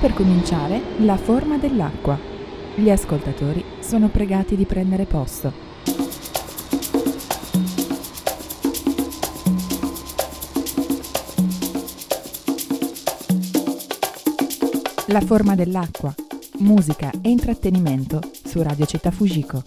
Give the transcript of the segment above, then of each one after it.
per cominciare La forma dell'acqua. Gli ascoltatori sono pregati di prendere posto. La forma dell'acqua. Musica e intrattenimento su Radio Città Fujiko.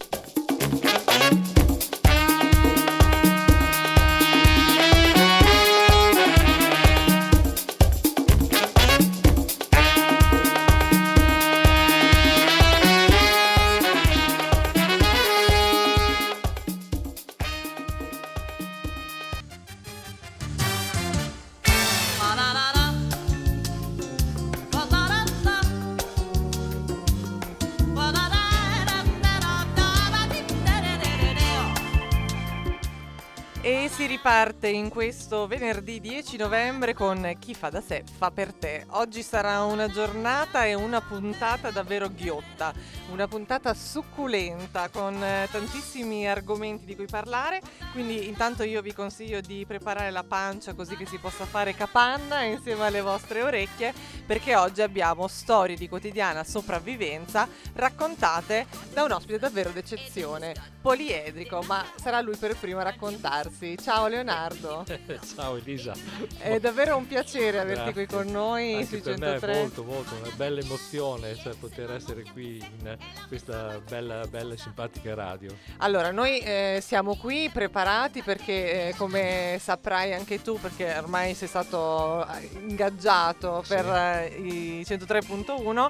E si riparte in questo venerdì 10 novembre con Chi fa da sé fa per te. Oggi sarà una giornata e una puntata davvero ghiotta, una puntata succulenta con tantissimi argomenti di cui parlare, quindi intanto io vi consiglio di preparare la pancia così che si possa fare capanna insieme alle vostre orecchie, perché oggi abbiamo storie di quotidiana sopravvivenza raccontate da un ospite davvero d'eccezione, poliedrico, ma sarà lui per primo a raccontarsi. Ciao Leonardo. Ciao Elisa. È davvero un piacere averti Grazie. qui con noi. Anche sui per 103. me è molto, una bella emozione, cioè poter essere qui in questa bella e simpatica radio. Allora, noi siamo qui preparati perché, come saprai anche tu, perché ormai sei stato ingaggiato Sì. per i 103.1,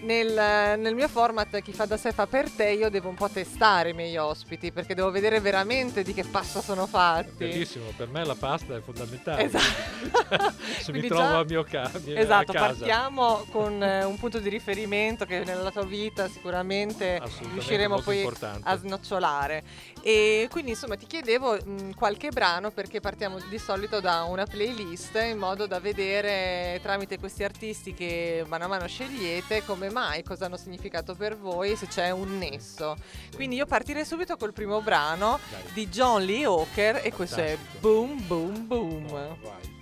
nel mio format Chi fa da sé fa per te, io devo un po' testare i miei ospiti, perché devo vedere veramente di che pasta sono fatti. Bellissimo, per me la pasta è fondamentale. Esatto. Se Quindi mi trovo già- a mio casa. Esatto, partiamo con un punto di riferimento che nella tua vita sicuramente Assolutamente, riusciremo molto poi importante. a snocciolare. E quindi insomma ti chiedevo qualche brano, perché partiamo di solito da una playlist in modo da vedere tramite questi artisti che mano a mano scegliete come mai, cosa hanno significato per voi, se c'è un nesso. Quindi io partirei subito col primo brano Dai. di John Lee Hooker e questo è Fantastico. Boom Boom Boom. Vai.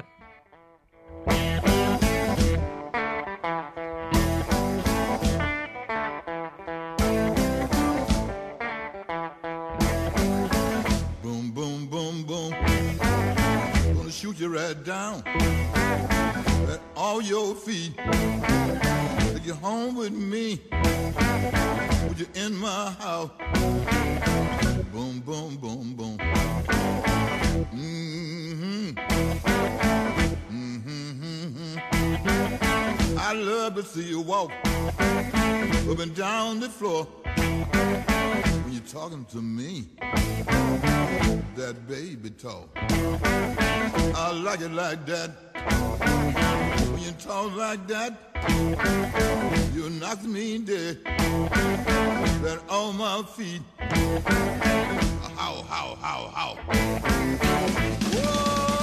Boom, boom, boom, boom. Gonna shoot you right down at all your feet. Take you home with me. Put you in my house. Boom, boom, boom, boom. Mm-hmm. Mm-hmm. I love to see you walk up and down the floor when you're talking to me. That baby talk. I like it like that. When you talk like that, you knock me dead. Right on my feet. How. Whoa.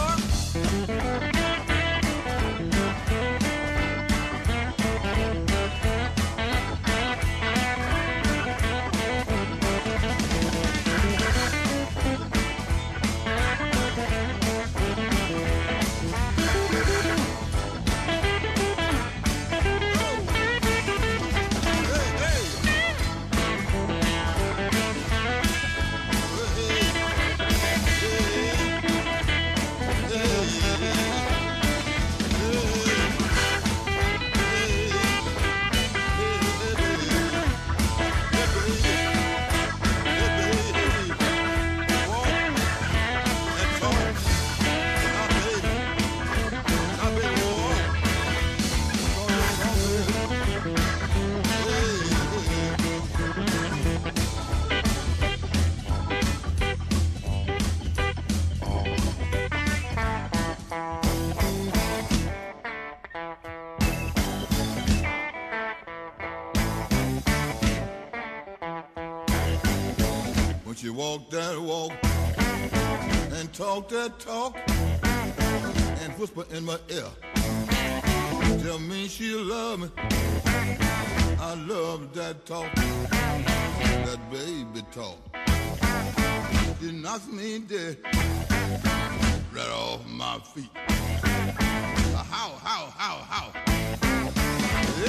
She walk that walk and talk that talk and whisper in my ear. Tell me she love me. I love that talk, that baby talk. She knocks me dead right off my feet. How?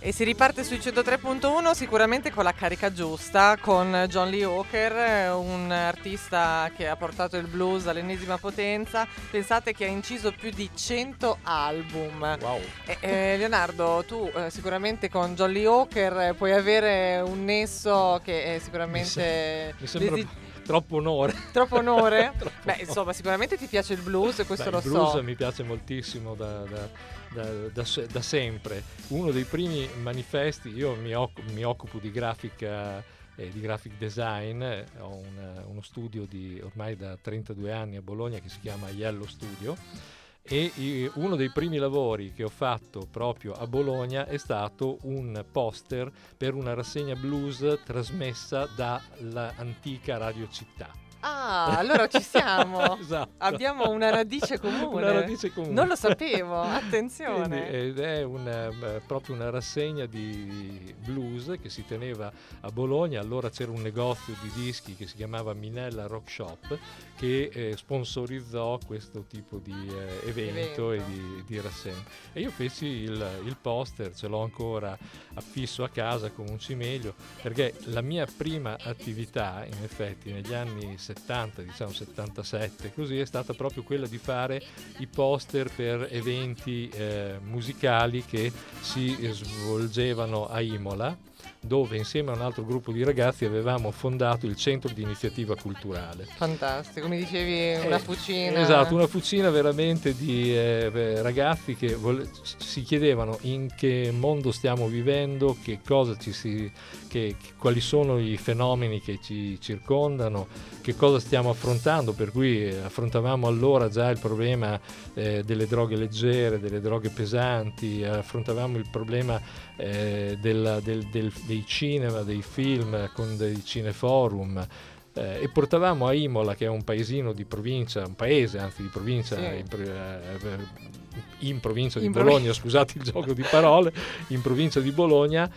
E si riparte sui 103.1 sicuramente con la carica giusta, con John Lee Hooker, un artista che ha portato il blues all'ennesima potenza. Pensate che ha inciso più di 100 album. Wow. Leonardo, tu sicuramente con John Lee Hooker puoi avere un nesso che è sicuramente... Mi sembra troppo onore. Troppo onore? Troppo Beh, onore. insomma, sicuramente ti piace il blues, questo lo Il blues so. mi piace moltissimo da sempre. Uno dei primi manifesti, io mi occupo di grafica e di graphic design, ho uno studio ormai da 32 anni a Bologna che si chiama Yellow Studio, e uno dei primi lavori che ho fatto proprio a Bologna è stato un poster per una rassegna blues trasmessa dall'antica Radio Città. Ah, allora ci siamo. Esatto. Abbiamo una radice comune. Una radice comune. Non lo sapevo, attenzione. Ed è proprio una rassegna di blues che si teneva a Bologna. Allora c'era un negozio di dischi che si chiamava Minella Rock Shop che sponsorizzò questo tipo di evento e di rassegna. E io feci il poster, ce l'ho ancora affisso a casa con un cimelio, perché la mia prima attività, in effetti, negli anni 70, diciamo 77, così, è stata proprio quella di fare i poster per eventi musicali che si svolgevano a Imola, dove insieme a un altro gruppo di ragazzi avevamo fondato il centro di iniziativa culturale. Fantastico, mi dicevi una fucina. Esatto, una fucina veramente di ragazzi che si chiedevano in che mondo stiamo vivendo, che cosa quali sono i fenomeni che ci circondano, che cosa stiamo affrontando, per cui affrontavamo allora già il problema delle droghe leggere, delle droghe pesanti, affrontavamo il problema dei cinema, dei film con dei cineforum, e portavamo a Imola, che è un paesino di provincia, un paese anzi di provincia, sì, in provincia di Bologna, scusate il gioco di parole, in provincia di Bologna,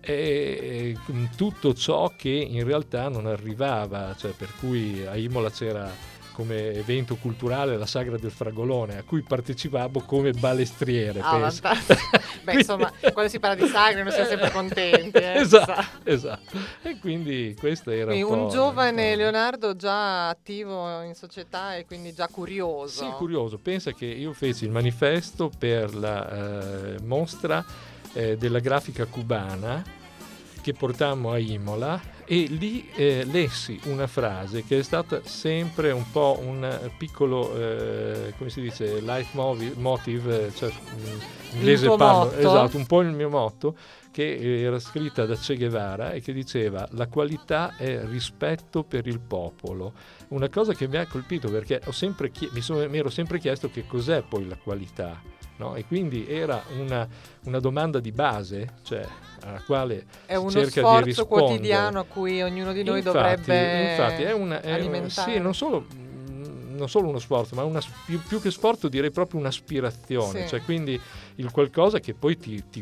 tutto ciò che in realtà non arrivava, cioè, per cui a Imola c'era come evento culturale la Sagra del Fragolone, a cui partecipavo come balestriere. Beh, insomma, quando si parla di sagre noi siamo sempre contenti. Esatto. E quindi questo era un giovane Leonardo già attivo in società e quindi già curioso. Sì, curioso. Pensa che io feci il manifesto per la mostra della grafica cubana che portammo a Imola, e lì lessi una frase che è stata sempre un po' un piccolo come si dice, leitmotiv, cioè in inglese parlo, esatto, un po' il mio motto, che era scritta da Che Guevara e che diceva: la qualità è rispetto per il popolo. Una cosa che mi ha colpito, perché mi ero sempre chiesto che cos'è poi la qualità, no? E quindi era una domanda di base, cioè alla quale è uno cerca sforzo di rispondere quotidiano a cui ognuno di noi dovrebbe alimentare. Sì, non solo uno sforzo, ma più che sforzo direi proprio un'aspirazione, sì. Cioè quindi il qualcosa che poi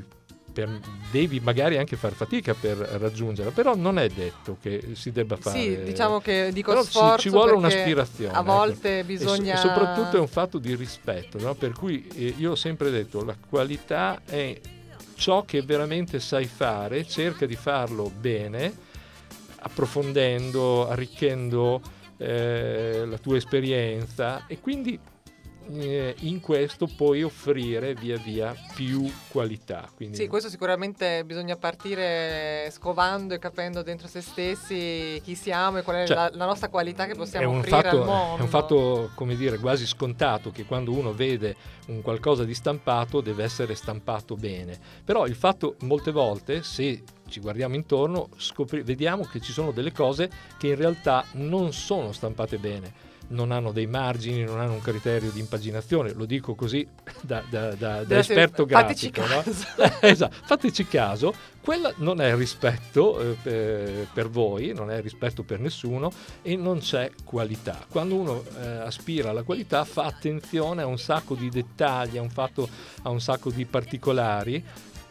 devi magari anche far fatica per raggiungere, però non è detto che si debba fare. Sì, diciamo che dico però sforzo, ci vuole un'aspirazione. A volte bisogna... E soprattutto è un fatto di rispetto, no? Per cui io ho sempre detto: la qualità è ciò che veramente sai fare, cerca di farlo bene, approfondendo, arricchendo la tua esperienza, e quindi in questo puoi offrire via via più qualità. Quindi... Sì, questo sicuramente bisogna partire scovando e capendo dentro se stessi chi siamo e qual è la nostra qualità che possiamo offrire al mondo. È un fatto, come dire, quasi scontato, che quando uno vede un qualcosa di stampato deve essere stampato bene, però il fatto, molte volte, se ci guardiamo intorno, vediamo che ci sono delle cose che in realtà non sono stampate bene, non hanno dei margini, non hanno un criterio di impaginazione, lo dico così da esperto grafico, no? Esatto, fateci caso, quella non è rispetto per voi, non è rispetto per nessuno, e non c'è qualità. Quando uno aspira alla qualità fa attenzione a un sacco di dettagli, a un sacco di particolari,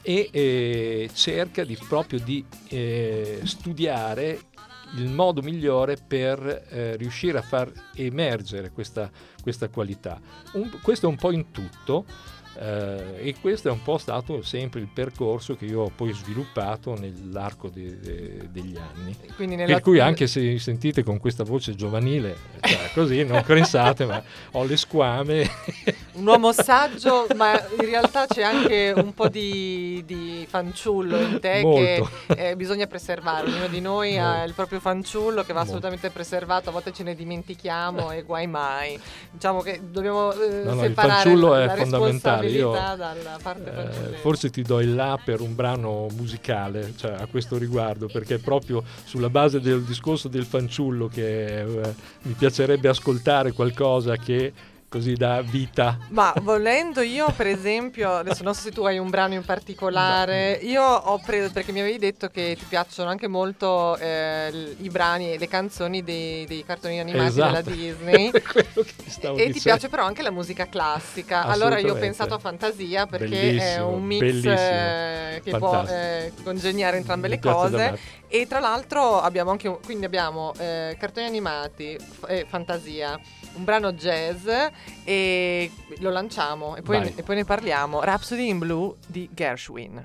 e cerca proprio di studiare il modo migliore per riuscire a far emergere questa qualità. Questo è un po' in tutto. E questo è un po' stato sempre il percorso che io ho poi sviluppato nell'arco degli anni. Quindi per cui anche se mi sentite con questa voce giovanile, cioè, così non pensate, ma ho le squame. Un uomo saggio, ma in realtà c'è anche un po' di fanciullo in te. Molto. Che bisogna preservare. Ognuno di noi ha il proprio fanciullo che va Molto. assolutamente preservato. A volte ce ne dimentichiamo e guai mai. Diciamo che dobbiamo il separare fanciullo è la fondamentale. Io dalla parte fanciullesca. forse ti do il là per un brano musicale, cioè, a questo riguardo, perché proprio sulla base del discorso del fanciullo che mi piacerebbe ascoltare qualcosa che così dà vita. Ma volendo, io per esempio, adesso non so se tu hai un brano in particolare, io ho preso, perché mi avevi detto che ti piacciono anche molto i brani e le canzoni dei cartoni animati, esatto, della Disney. Quello che stavo E dicendo. ti piace però anche la musica classica. Allora io ho Assolutamente. pensato a Fantasia, perché è Bellissimo, un mix bellissimo. che può Fantastico. congeniare entrambe Mi le piace da cose. matto. E tra l'altro abbiamo anche quindi abbiamo cartoni animati, fantasia, un brano jazz, e lo lanciamo e Vai. poi ne parliamo. Rhapsody in Blue di Gershwin.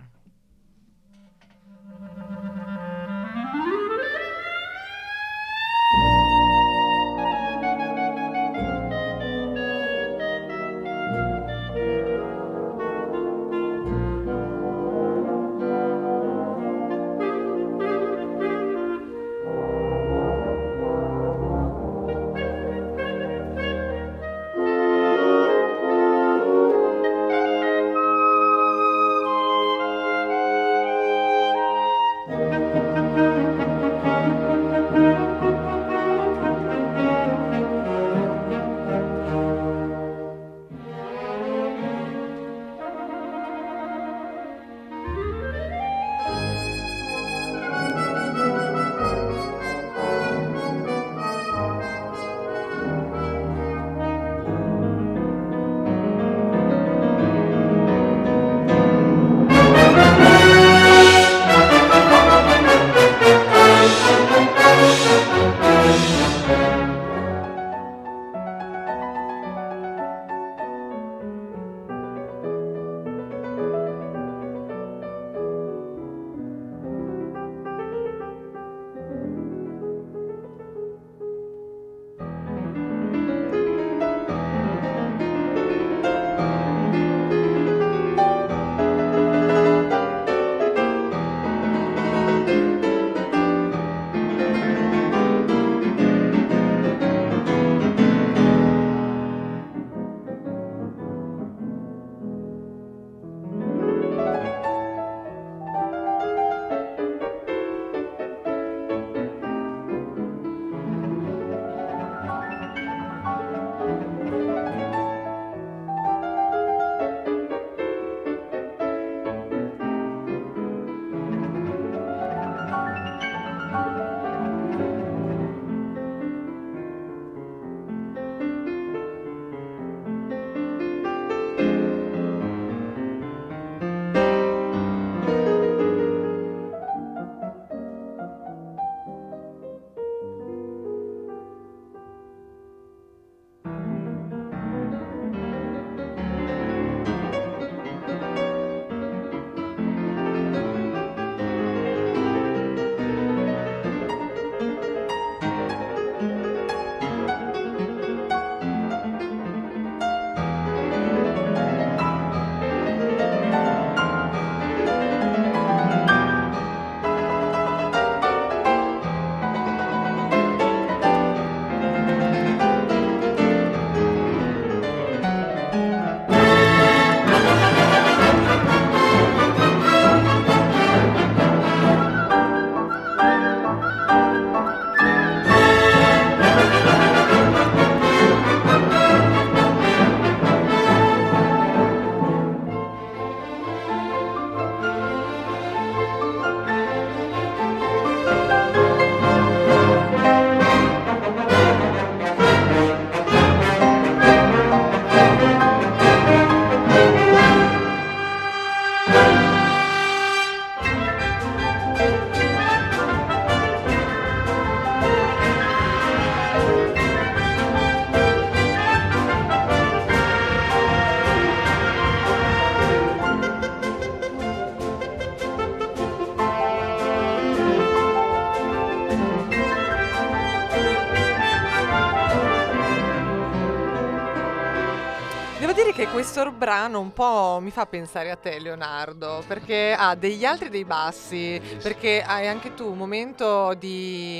questo brano un po' mi fa pensare a te, Leonardo, perché ha degli alti e dei bassi, perché hai anche tu un momento di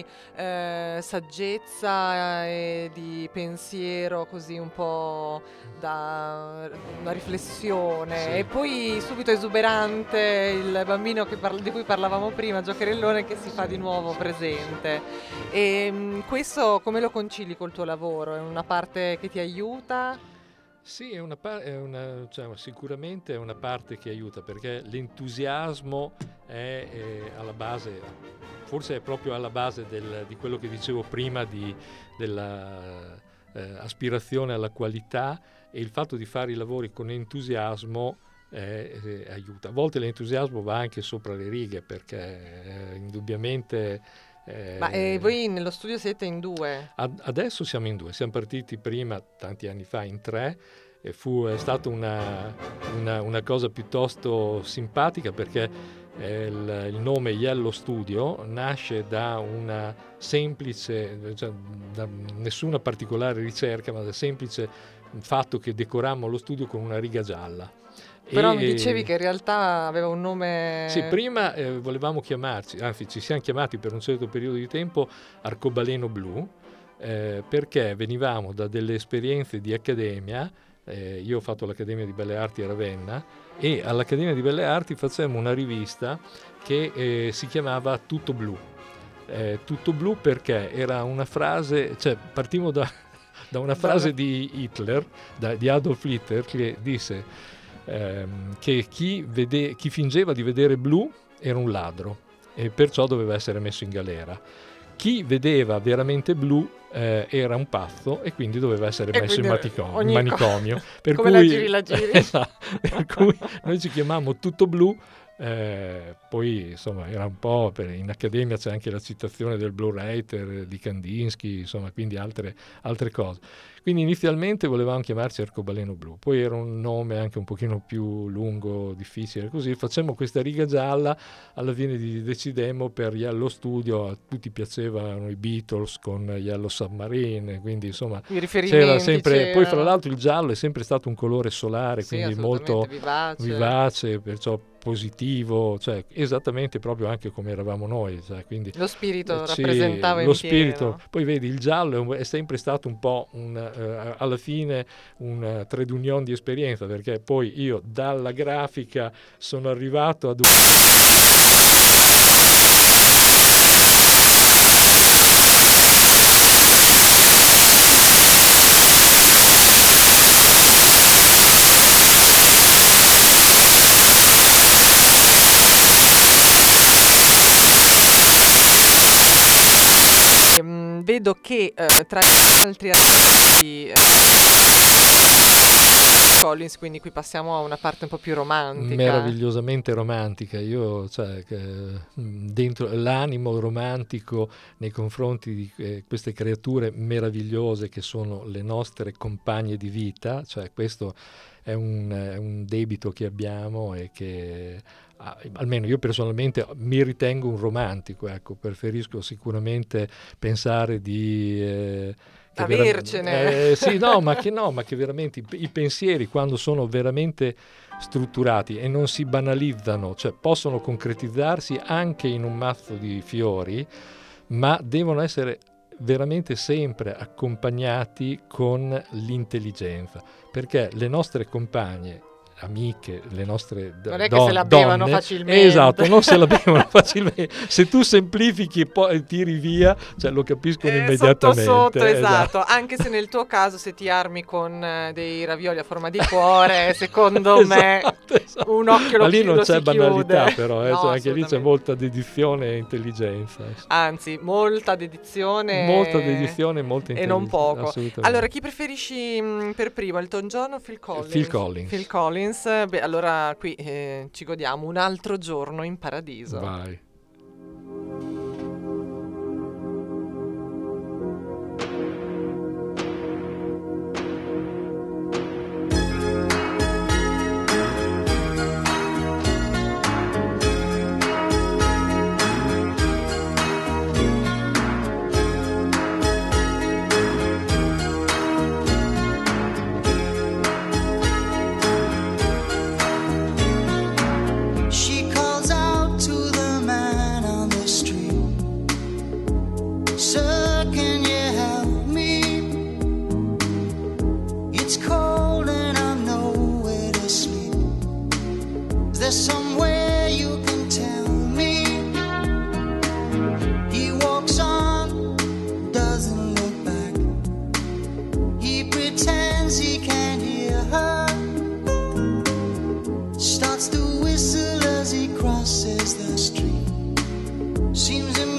saggezza e di pensiero, così un po' da una riflessione, Sì. e poi subito esuberante il bambino di cui parlavamo prima, giocherellone, che si fa di nuovo presente. E questo come lo concili col tuo lavoro? È una parte che ti aiuta? Sì, cioè, sicuramente è una parte che aiuta, perché l'entusiasmo è alla base, forse è proprio alla base di quello che dicevo prima della aspirazione alla qualità, e il fatto di fare i lavori con entusiasmo aiuta. A volte l'entusiasmo va anche sopra le righe, perché indubbiamente... Ma voi nello studio siete in 2? Adesso siamo in 2, siamo partiti prima, tanti anni fa, in 3, e è stata una cosa piuttosto simpatica, perché il nome Yellow Studio nasce da una semplice, cioè da nessuna particolare ricerca, ma da semplice fatto che decorammo lo studio con una riga gialla. Però mi dicevi che in realtà aveva un nome... Sì, prima volevamo chiamarci, anzi ci siamo chiamati per un certo periodo di tempo Arcobaleno Blu, perché venivamo da delle esperienze di accademia. Io ho fatto l'Accademia di Belle Arti a Ravenna, e all'Accademia di Belle Arti facemmo una rivista che si chiamava Tutto Blu. Tutto Blu perché era una frase, cioè partimmo da una frase di Hitler, di Adolf Hitler, che disse che chi fingeva di vedere blu era un ladro, e perciò doveva essere messo in galera. Chi vedeva veramente blu era un pazzo, e quindi doveva essere messo in manicomio. Per come cui, la giri la giri. Esatto, per cui noi ci chiamavamo Tutto Blu. Poi insomma era un po' in accademia c'è anche la citazione del Blue Writer di Kandinsky, insomma, quindi altre cose. Quindi inizialmente volevamo chiamarci Arcobaleno Blu, poi era un nome anche un pochino più lungo, difficile, così facemmo questa riga gialla. Alla fine decidemmo per Yellow Studio, a tutti piacevano i Beatles con Yellow Submarine, quindi insomma c'era sempre, poi fra l'altro il giallo è sempre stato un colore solare, sì, quindi molto vivace, perciò positivo, cioè esattamente proprio anche come eravamo noi, cioè, quindi lo spirito rappresentava lo spirito. Poi vedi, il giallo è sempre stato un po' alla fine un trade union di esperienza, perché poi io dalla grafica sono arrivato ad vedo che tra gli altri Collins, quindi qui passiamo a una parte un po' più romantica. Meravigliosamente romantica. Io, cioè, dentro l'animo romantico nei confronti di queste creature meravigliose che sono le nostre compagne di vita, cioè questo è un debito che abbiamo, e che almeno io personalmente mi ritengo un romantico, ecco, preferisco sicuramente pensare di avercene. Sì, ma che veramente i pensieri, quando sono veramente strutturati e non si banalizzano, cioè possono concretizzarsi anche in un mazzo di fiori, ma devono essere veramente sempre accompagnati con l'intelligenza, perché le nostre compagne, amiche, le nostre non è che se la bevano donne, facilmente. Esatto, non se la bevano facilmente. Se tu semplifichi e poi tiri via, cioè lo capiscono immediatamente. Sotto, esatto. Anche se nel tuo caso, se ti armi con dei ravioli a forma di cuore, secondo me esatto. Un occhio ma lì non c'è banalità, chiude. però No, cioè anche lì c'è molta dedizione e intelligenza. Anzi, molta dedizione e molta intelligenza. E non poco. Allora, chi preferisci per primo, Elton John o Phil Collins? Phil Collins. Beh, allora qui ci godiamo Un altro giorno in paradiso. Vai. crosses the street seems